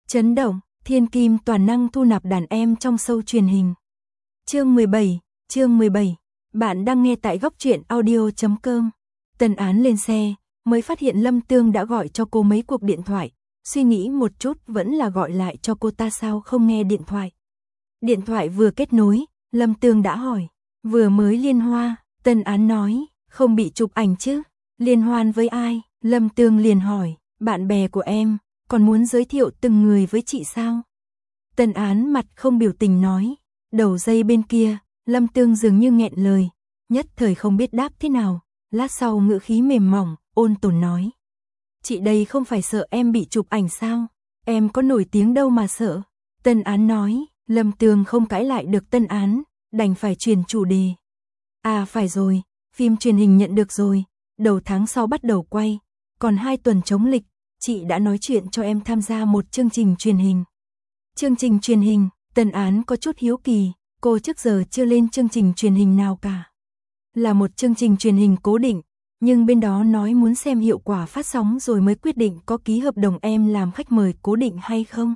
Chấn động, thiên kim toàn năng thu nạp đàn em trong show truyền hình. Chương 17. Bạn đang nghe tại góc truyện audio.com. Tân Án lên xe, mới phát hiện Lâm Tương đã gọi cho cô mấy cuộc điện thoại. Suy nghĩ một chút vẫn là gọi lại cho cô ta, sao không nghe điện thoại. Điện thoại vừa kết nối, Lâm Tương đã hỏi. Vừa mới liên hoa, Tân Án nói, không bị chụp ảnh chứ. Liên hoan với ai? Lâm Tương liền hỏi, bạn bè của em, còn muốn giới thiệu từng người với chị sao? Tân Án mặt không biểu tình nói. Đầu dây bên kia, Lâm Tương dường như nghẹn lời, nhất thời không biết đáp thế nào. Lát sau ngữ khí mềm mỏng, ôn tồn nói. Chị đây không phải sợ em bị chụp ảnh sao? Em có nổi tiếng đâu mà sợ. Tân Án nói. Lâm Tương không cãi lại được Tân Án, đành phải chuyển chủ đề. À phải rồi, phim truyền hình nhận được rồi, đầu tháng sau bắt đầu quay, còn 2 tuần chống lịch, chị đã nói chuyện cho em tham gia một chương trình truyền hình. Chương trình truyền hình? Tân Án có chút hiếu kỳ, cô trước giờ chưa lên chương trình truyền hình nào cả. Là một chương trình truyền hình cố định, nhưng bên đó nói muốn xem hiệu quả phát sóng rồi mới quyết định có ký hợp đồng em làm khách mời cố định hay không.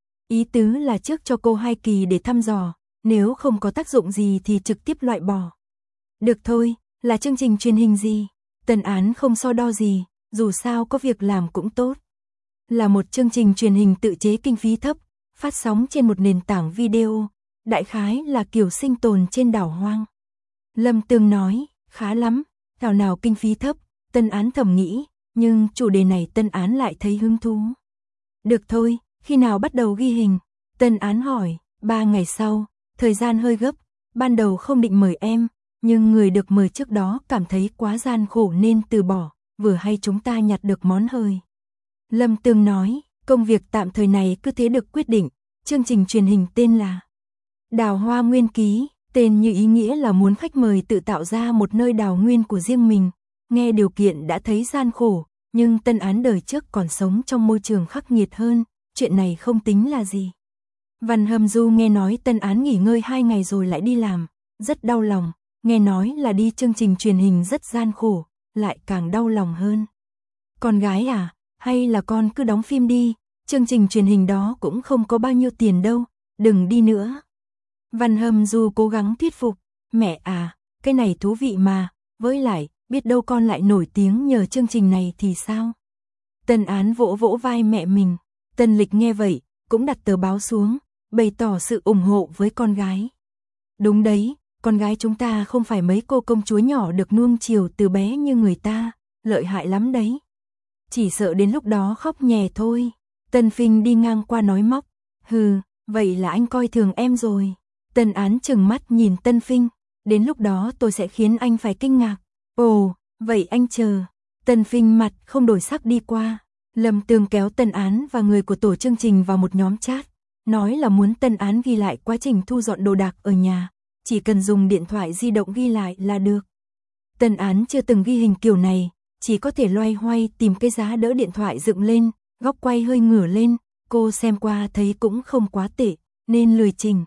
Ý tứ là trước cho cô 2 kỳ để thăm dò, nếu không có tác dụng gì thì trực tiếp loại bỏ. Được thôi, là chương trình truyền hình gì? Tân Án không so đo gì, dù sao có việc làm cũng tốt. Là một chương trình truyền hình tự chế kinh phí thấp, phát sóng trên một nền tảng video, đại khái là kiểu sinh tồn trên đảo hoang. Lâm Tương nói, khá lắm, thảo nào kinh phí thấp, Tân Án thầm nghĩ, nhưng chủ đề này Tân Án lại thấy hứng thú. Được thôi, khi nào bắt đầu ghi hình? Tân Án hỏi. 3 ngày sau, thời gian hơi gấp, ban đầu không định mời em, nhưng người được mời trước đó cảm thấy quá gian khổ nên từ bỏ, vừa hay chúng ta nhặt được món hời. Lâm Tương nói, công việc tạm thời này cứ thế được quyết định, chương trình truyền hình tên là Đào Hoa Nguyên Ký, tên như ý nghĩa là muốn khách mời tự tạo ra một nơi đào nguyên của riêng mình, nghe điều kiện đã thấy gian khổ, nhưng Tân Án đời trước còn sống trong môi trường khắc nghiệt hơn, chuyện này không tính là gì. Văn Hâm Du nghe nói Tân Án nghỉ ngơi 2 ngày rồi lại đi làm, rất đau lòng, nghe nói là đi chương trình truyền hình rất gian khổ, lại càng đau lòng hơn. Con gái à, hay là con cứ đóng phim đi, chương trình truyền hình đó cũng không có bao nhiêu tiền đâu, đừng đi nữa. Văn Hâm Du cố gắng thuyết phục, mẹ à, cái này thú vị mà, với lại, biết đâu con lại nổi tiếng nhờ chương trình này thì sao? Tân Án vỗ vỗ vai mẹ mình, Tân Lịch nghe vậy, cũng đặt tờ báo xuống, bày tỏ sự ủng hộ với con gái. Đúng đấy, con gái chúng ta không phải mấy cô công chúa nhỏ được nuông chiều từ bé như người ta, lợi hại lắm đấy. Chỉ sợ đến lúc đó khóc nhè thôi. Tân Phinh đi ngang qua nói móc, hừ, vậy là anh coi thường em rồi. Tân Án trừng mắt nhìn Tân Phinh, đến lúc đó tôi sẽ khiến anh phải kinh ngạc. Ồ, vậy anh chờ. Tân Phinh mặt không đổi sắc đi qua. Lâm Tương kéo Tân Án và người của tổ chương trình vào một nhóm chat, nói là muốn Tân Án ghi lại quá trình thu dọn đồ đạc ở nhà, chỉ cần dùng điện thoại di động ghi lại là được. Tân Án chưa từng ghi hình kiểu này, chỉ có thể loay hoay tìm cái giá đỡ điện thoại dựng lên, góc quay hơi ngửa lên, cô xem qua thấy cũng không quá tệ, nên lười chỉnh.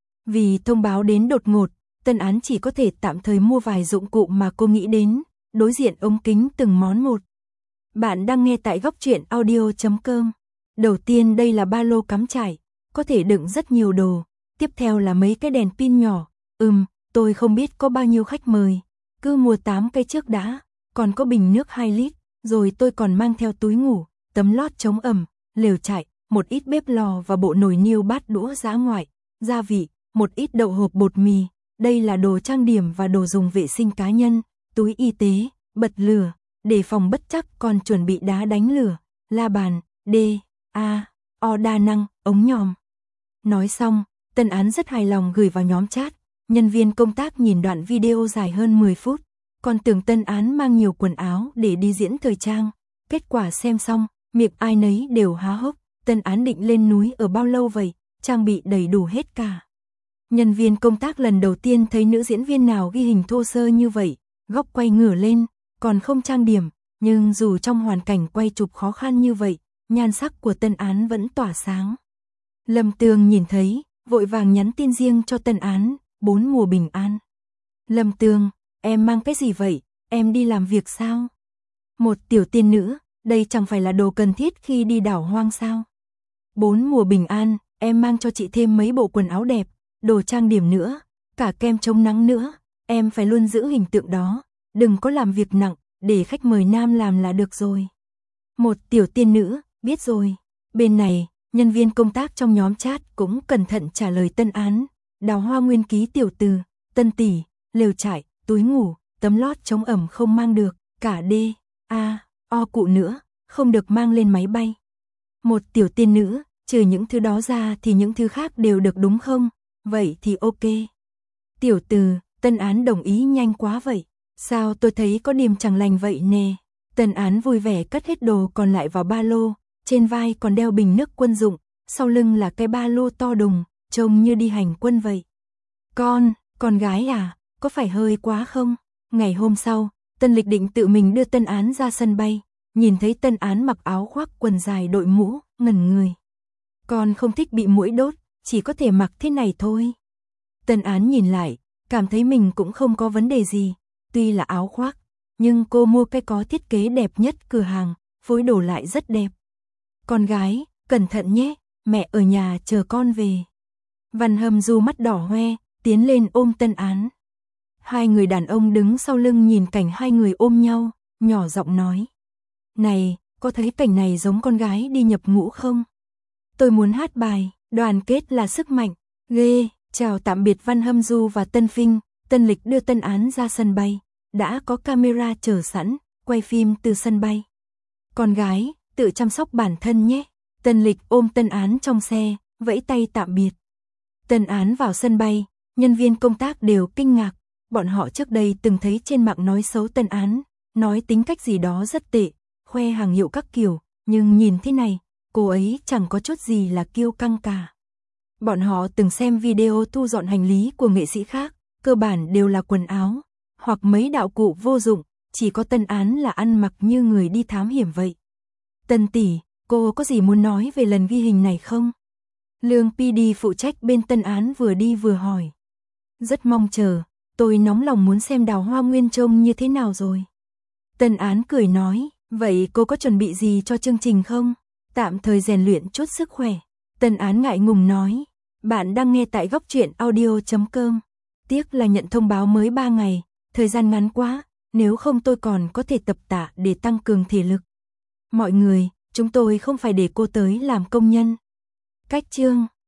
Vì thông báo đến đột ngột, Tân Án chỉ có thể tạm thời mua vài dụng cụ mà cô nghĩ đến, đối diện ống kính từng món một. Bạn đang nghe tại góc truyện audio.com. Đầu tiên đây là ba lô cắm trải, có thể đựng rất nhiều đồ. Tiếp theo là mấy cái đèn pin nhỏ. Tôi không biết có bao nhiêu khách mời. Cứ mua 8 cái trước đã. Còn có bình nước 2 lít. Rồi tôi còn mang theo túi ngủ, tấm lót chống ẩm, lều trại, một ít bếp lò và bộ nồi niêu bát đũa dã ngoại, gia vị, một ít đậu hộp bột mì. Đây là đồ trang điểm và đồ dùng vệ sinh cá nhân, túi y tế, bật lửa. Để phòng bất trắc còn chuẩn bị đá đánh lửa, la bàn, o đa năng, ống nhòm. Nói xong, Tân Án rất hài lòng gửi vào nhóm chat. Nhân viên công tác nhìn đoạn video dài hơn 10 phút, còn tưởng Tân Án mang nhiều quần áo để đi diễn thời trang. Kết quả xem xong, miệng ai nấy đều há hốc. Tân Án định lên núi ở bao lâu vậy, trang bị đầy đủ hết cả. Nhân viên công tác lần đầu tiên thấy nữ diễn viên nào ghi hình thô sơ như vậy, góc quay ngửa lên, còn không trang điểm, nhưng dù trong hoàn cảnh quay chụp khó khăn như vậy, nhan sắc của Tân Án vẫn tỏa sáng. Lâm Tương nhìn thấy, vội vàng nhắn tin riêng cho Tân Án, 4 mùa bình an. Lâm Tương, em mang cái gì vậy, em đi làm việc sao? Một tiểu tiên nữ, đây chẳng phải là đồ cần thiết khi đi đảo hoang sao? 4 mùa bình an, em mang cho chị thêm mấy bộ quần áo đẹp, đồ trang điểm nữa, cả kem chống nắng nữa, em phải luôn giữ hình tượng đó, đừng có làm việc nặng, để khách mời nam làm là được rồi. Một tiểu tiên nữ, biết rồi. Bên này, nhân viên công tác trong nhóm chat cũng cẩn thận trả lời Tân Án. Đào Hoa Nguyên ký tiểu từ, Tân tỷ, lều trại, túi ngủ, tấm lót chống ẩm không mang được, cả D, A, O cụ nữa, không được mang lên máy bay. Một tiểu tiên nữ, trừ những thứ đó ra thì những thứ khác đều được đúng không? Vậy thì ok. Tiểu từ, Tân Án đồng ý nhanh quá vậy. Sao tôi thấy có điểm chẳng lành vậy nè. Tân Án vui vẻ cất hết đồ còn lại vào ba lô, trên vai còn đeo bình nước quân dụng, sau lưng là cái ba lô to đùng, trông như đi hành quân vậy. Con gái à, có phải hơi quá không? Ngày hôm sau, Tân Lịch định tự mình đưa Tân Án ra sân bay, nhìn thấy Tân Án mặc áo khoác quần dài đội mũ, ngẩn người. Con không thích bị muỗi đốt, chỉ có thể mặc thế này thôi. Tân Án nhìn lại, cảm thấy mình cũng không có vấn đề gì, tuy là áo khoác, nhưng cô mua cái có thiết kế đẹp nhất cửa hàng, phối đồ lại rất đẹp. Con gái, cẩn thận nhé, mẹ ở nhà chờ con về. Văn Hâm Du mắt đỏ hoe, tiến lên ôm Tân Án. Hai người đàn ông đứng sau lưng nhìn cảnh hai người ôm nhau, nhỏ giọng nói. Này, có thấy cảnh này giống con gái đi nhập ngũ không? Tôi muốn hát bài, đoàn kết là sức mạnh, ghê, chào tạm biệt Văn Hâm Du và Tân Phinh, Tân Lịch đưa Tân Án ra sân bay, đã có camera chờ sẵn, quay phim từ sân bay. Con gái, tự chăm sóc bản thân nhé. Tân Lịch ôm Tân Án trong xe, vẫy tay tạm biệt. Tân Án vào sân bay, nhân viên công tác đều kinh ngạc, bọn họ trước đây từng thấy trên mạng nói xấu Tân Án, nói tính cách gì đó rất tệ, khoe hàng hiệu các kiểu, nhưng nhìn thế này, cô ấy chẳng có chút gì là kiêu căng cả. Bọn họ từng xem video thu dọn hành lý của nghệ sĩ khác, cơ bản đều là quần áo, hoặc mấy đạo cụ vô dụng, chỉ có Tân Án là ăn mặc như người đi thám hiểm vậy. Tân tỷ, cô có gì muốn nói về lần ghi hình này không? Lương PD phụ trách bên Tân Án vừa đi vừa hỏi. Rất mong chờ, tôi nóng lòng muốn xem Đào Hoa Nguyên trông như thế nào rồi. Tân Án cười nói, vậy cô có chuẩn bị gì cho chương trình không? Tạm thời rèn luyện chút sức khỏe. Tân Án ngại ngùng nói, bạn đang nghe tại góc truyện audio.com. Tiếc là nhận thông báo mới 3 ngày, thời gian ngắn quá, nếu không tôi còn có thể tập tạ để tăng cường thể lực. Mọi người, chúng tôi không phải để cô tới làm công nhân. Cách chương